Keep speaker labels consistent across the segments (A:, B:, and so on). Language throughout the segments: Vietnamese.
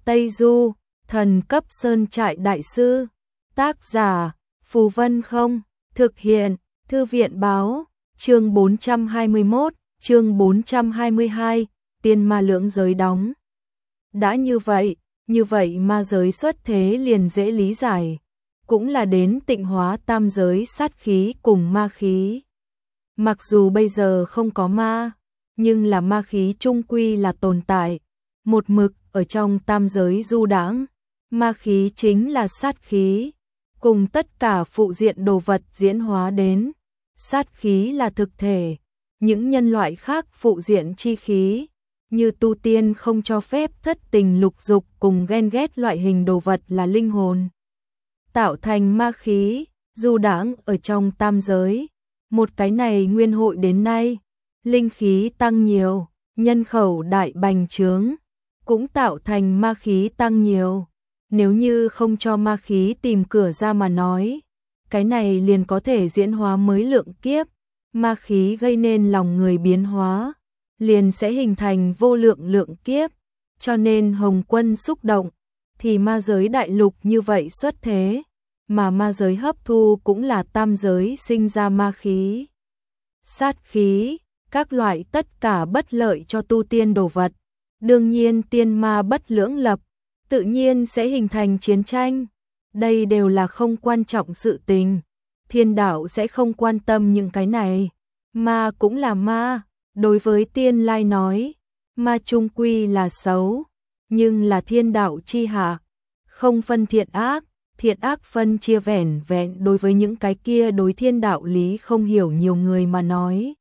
A: Tây Du, thần cấp sơn trại đại sư. Tác giả, Phù Vân Không. Thực hiện, Thư viện báo. Chương 421, chương 422, tiên ma lưỡng giới đóng. Đã như vậy ma giới xuất thế liền dễ lý giải. Cũng là đến tịnh hóa tam giới sát khí cùng ma khí. Mặc dù bây giờ không có ma, nhưng là ma khí chung quy là tồn tại. Một mực ở trong tam giới du đãng, ma khí chính là sát khí, cùng tất cả phụ diện đồ vật diễn hóa đến. Sát khí là thực thể, những nhân loại khác phụ diện chi khí, như tu tiên không cho phép thất tình lục dục cùng ghen ghét loại hình đồ vật là linh hồn. Tạo thành ma khí, du đãng ở trong tam giới. Một cái này nguyên hội đến nay, linh khí tăng nhiều, nhân khẩu đại bành trướng, cũng tạo thành ma khí tăng nhiều. Nếu như không cho ma khí tìm cửa ra mà nói, cái này liền có thể diễn hóa mới lượng kiếp. Ma khí gây nên lòng người biến hóa, liền sẽ hình thành vô lượng lượng kiếp. Cho nên Hồng Quân xúc động, thì ma giới đại lục như vậy xuất thế, mà ma giới hấp thu cũng là tam giới sinh ra ma khí. Sát khí, các loại tất cả bất lợi cho tu tiên đồ vật. Đương nhiên tiên ma bất lưỡng lập, tự nhiên sẽ hình thành chiến tranh. Đây đều là không quan trọng sự tình. Thiên đạo sẽ không quan tâm những cái này. Ma cũng là ma. Đối với tiên lai nói, ma chung quy là xấu, nhưng là thiên đạo chi hạ, không phân thiện ác phân chia vẻn vẹn đối với những cái kia đối thiên đạo lý không hiểu nhiều người mà nói.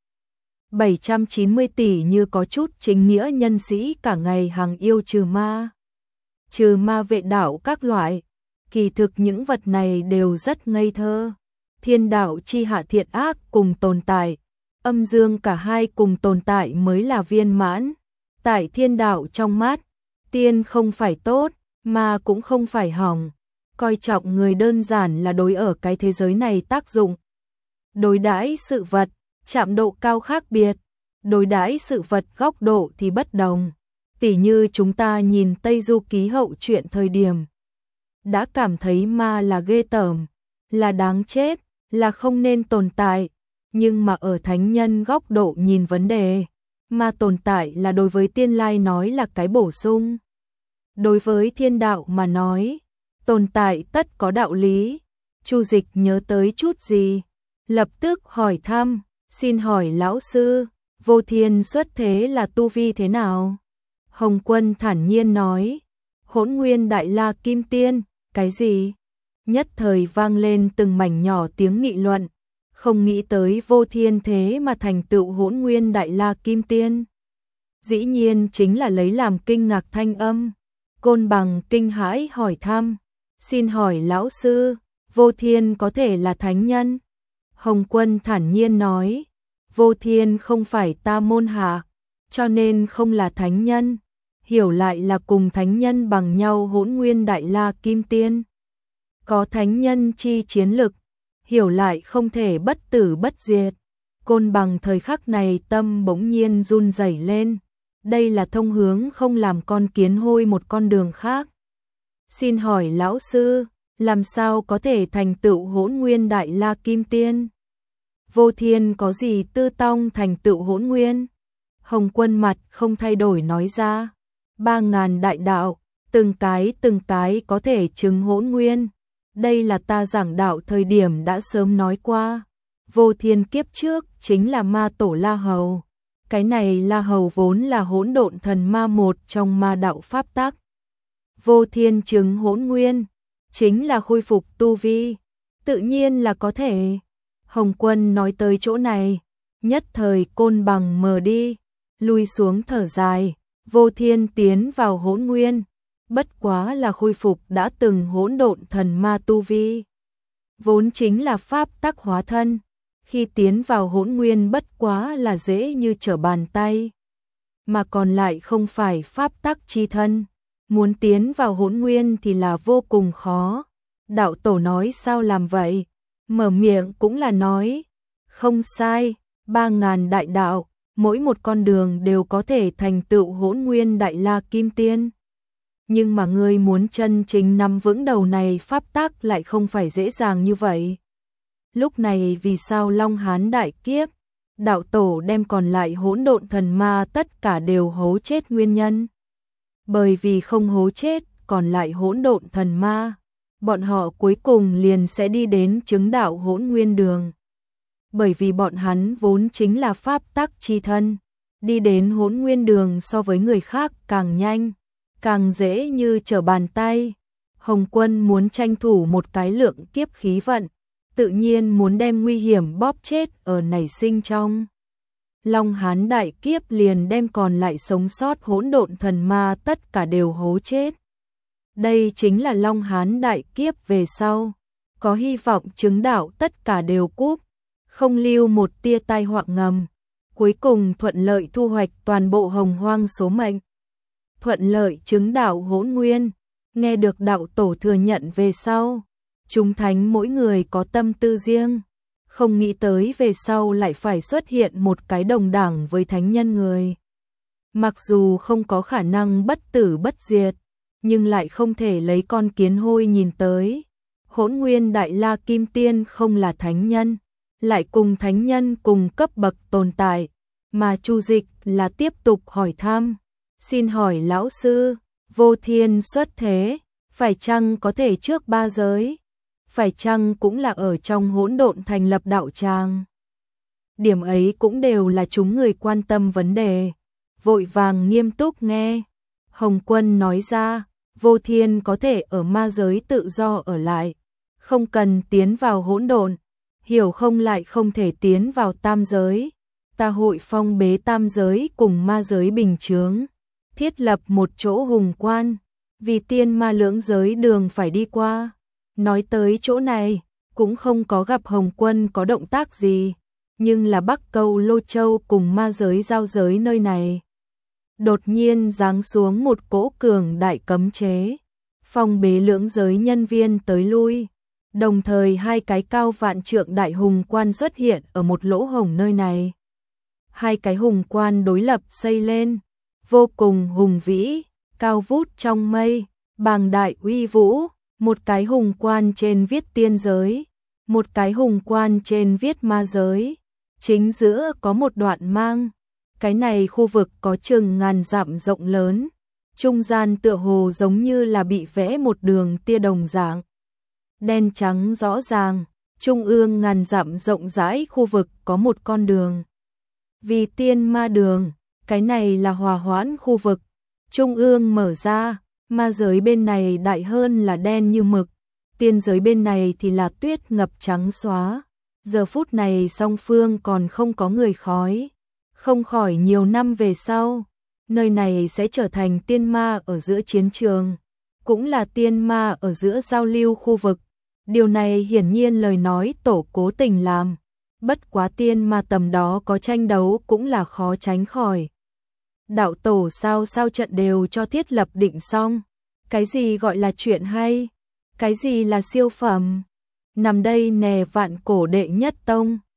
A: 790 tỷ như có chút chính nghĩa nhân sĩ cả ngày hằng yêu trừ ma vệ đạo các loại, kỳ thực những vật này đều rất ngây thơ. Thiên đạo chi hạ thiện ác cùng tồn tại, âm dương cả hai cùng tồn tại mới là viên mãn. Tại thiên đạo trong mắt, tiên không phải tốt, ma cũng không phải hỏng. Coi trọng người đơn giản là đối ở cái thế giới này tác dụng. Đối đãi sự vật, chạm độ cao khác biệt, đối đãi sự vật góc độ thì bất đồng. Tỉ như chúng ta nhìn Tây Du ký hậu truyện thời điểm, đã cảm thấy ma là ghê tởm, là đáng chết, là không nên tồn tại. Nhưng mà ở thánh nhân góc độ nhìn vấn đề, ma tồn tại là đối với tiên lai nói là cái bổ sung. Đối với thiên đạo mà nói, tồn tại tất có đạo lý. Chu Dịch nhớ tới chút gì, lập tức hỏi thăm, xin hỏi lão sư, Vô Thiên xuất thế là tu vi thế nào? Hồng Quân thản nhiên nói, Hỗn Nguyên Đại La Kim Tiên. Cái gì? Nhất thời vang lên từng mảnh nhỏ tiếng nghị luận. Không nghĩ tới Vô Thiên thế mà thành tựu Hỗn Nguyên Đại La Kim Tiên. Dĩ nhiên chính là lấy làm kinh ngạc thanh âm. Côn Bằng kinh hãi hỏi thăm, xin hỏi lão sư, Vô Thiên có thể là thánh nhân? Hồng Quân thản nhiên nói, Vô Thiên không phải ta môn hạ, cho nên không là thánh nhân. Hiểu lại là cùng thánh nhân bằng nhau Hỗn Nguyên Đại La Kim Tiên. Có thánh nhân chi chiến lực, hiểu lại không thể bất tử bất diệt. Côn Bằng thời khắc này tâm bỗng nhiên run rẩy lên. Đây là thông hướng không làm con kiến hôi một con đường khác. Xin hỏi lão sư, làm sao có thể thành tựu Hỗn Nguyên Đại La Kim Tiên? Vô Thiên có gì tư tông thành tựu Hỗn Nguyên? Hồng Quân mặt không thay đổi nói ra, 3000 đại đạo, từng cái có thể chứng Hỗn Nguyên. Đây là ta giảng đạo thời điểm đã sớm nói qua. Vô Thiên kiếp trước chính là ma tổ La Hầu. Cái này La Hầu vốn là hỗn độn thần ma một trong ma đạo pháp tắc. Vô Thiên chứng Hỗn Nguyên, chính là khôi phục tu vi, tự nhiên là có thể. Hồng Quân nói tới chỗ này, nhất thời Côn Bằng mờ đi, lui xuống thở dài. Vô Thiên tiến vào Hỗn Nguyên, bất quá là khôi phục đã từng hỗn độn thần ma tu vi, vốn chính là pháp tắc hóa thân. Khi tiến vào Hỗn Nguyên bất quá là dễ như trở bàn tay, mà còn lại không phải pháp tắc chi thân. Muốn tiến vào Hỗn Nguyên thì là vô cùng khó. Đạo tổ nói sao làm vậy? Mở miệng cũng là nói, không sai, 3000 đại đạo, mỗi một con đường đều có thể thành tựu Hỗn Nguyên Đại La Kim Tiên. nhưng mà ngươi muốn chân chính nắm vững đầu này pháp tắc lại không phải dễ dàng như vậy. Lúc này vì sao Long Hán đại kiếp, đạo tổ đem còn lại hỗn độn thần ma tất cả đều hố chết nguyên nhân? Bởi vì không hố chết còn lại hỗn độn thần ma, bọn họ cuối cùng liền sẽ đi đến chứng đạo hỗn nguyên đường. Bởi vì bọn hắn vốn chính là pháp tắc chi thân, đi đến hỗn nguyên đường so với người khác càng nhanh, càng dễ như trở bàn tay. Hồng Quân muốn tranh thủ một cái lượng kiếp khí vận, tự nhiên muốn đem nguy hiểm bóp chết ở nảy sinh trong. Long Hán đại kiếp liền đem còn lại sống sót hỗn độn thần ma tất cả đều hố chết. Đây chính là Long Hán đại kiếp về sau, có hy vọng chứng đạo tất cả đều cúp, không lưu một tia tai họa ngầm, cuối cùng thuận lợi thu hoạch toàn bộ hồng hoang số mệnh. Thuận lợi chứng đạo hỗn nguyên, nghe được đạo tổ thừa nhận về sau, chúng thánh mỗi người có tâm tư riêng, không nghĩ tới về sau lại phải xuất hiện một cái đồng đẳng với thánh nhân người. Mặc dù không có khả năng bất tử bất diệt, nhưng lại không thể lấy con kiến hôi nhìn tới. Hỗn nguyên đại la kim tiên không là thánh nhân, lại cùng thánh nhân cùng cấp bậc tồn tại, mà Chu Dịch là tiếp tục hỏi thăm. Xin hỏi lão sư, Vô Thiên xuất thế, phải chăng có thể trước ba giới? Phải chăng cũng là ở trong hỗn độn thành lập đạo tràng? Điểm ấy cũng đều là chúng người quan tâm vấn đề. Vội vàng nghiêm túc nghe. Hồng Quân nói ra, Vô Thiên có thể ở ma giới tự do ở lại, không cần tiến vào hỗn độn, hiểu không lại không thể tiến vào tam giới. Ta hội phong bế tam giới cùng ma giới bình chướng, thiết lập một chỗ hùng quan, vì tiên ma lưỡng giới đường phải đi qua. Nói tới chỗ này, cũng không có gặp Hồng Quân có động tác gì, nhưng là Bắc Câu Lô Châu cùng ma giới giao giới nơi này. Đột nhiên giáng xuống một cỗ cường đại cấm chế, phong bế lưỡng giới nhân viên tới lui, đồng thời hai cái cao vạn trượng đại hùng quan xuất hiện ở một lỗ hổng nơi này. Hai cái hùng quan đối lập xây lên, vô cùng hùng vĩ, cao vút trong mây, bàng đại uy vũ. Một cái hùng quan trên viết tiên giới, một cái hùng quan trên viết ma giới, chính giữa có một đoạn mang. Cái này khu vực có chừng ngàn dặm rộng lớn, trung gian tựa hồ giống như là bị vẽ một đường tia đồng dạng. Đen trắng rõ ràng, trung ương ngàn dặm rộng rãi khu vực có một con đường. Vì tiên ma đường, cái này là hòa hoãn khu vực, trung ương mở ra. Ma giới bên này đại hơn là đen như mực, tiên giới bên này thì là tuyết ngập trắng xóa. Giờ phút này song phương còn không có người khói, không khỏi nhiều năm về sau, nơi này sẽ trở thành tiên ma ở giữa chiến trường, cũng là tiên ma ở giữa giao lưu khu vực. Điều này hiển nhiên lời nói tổ cố tình làm, bất quá tiên ma tầm đó có tranh đấu cũng là khó tránh khỏi. Đạo tổ sao trận đều cho thiết lập định xong. Cái gì gọi là chuyện hay? Cái gì là siêu phẩm? Nằm đây nè vạn cổ đệ nhất tông.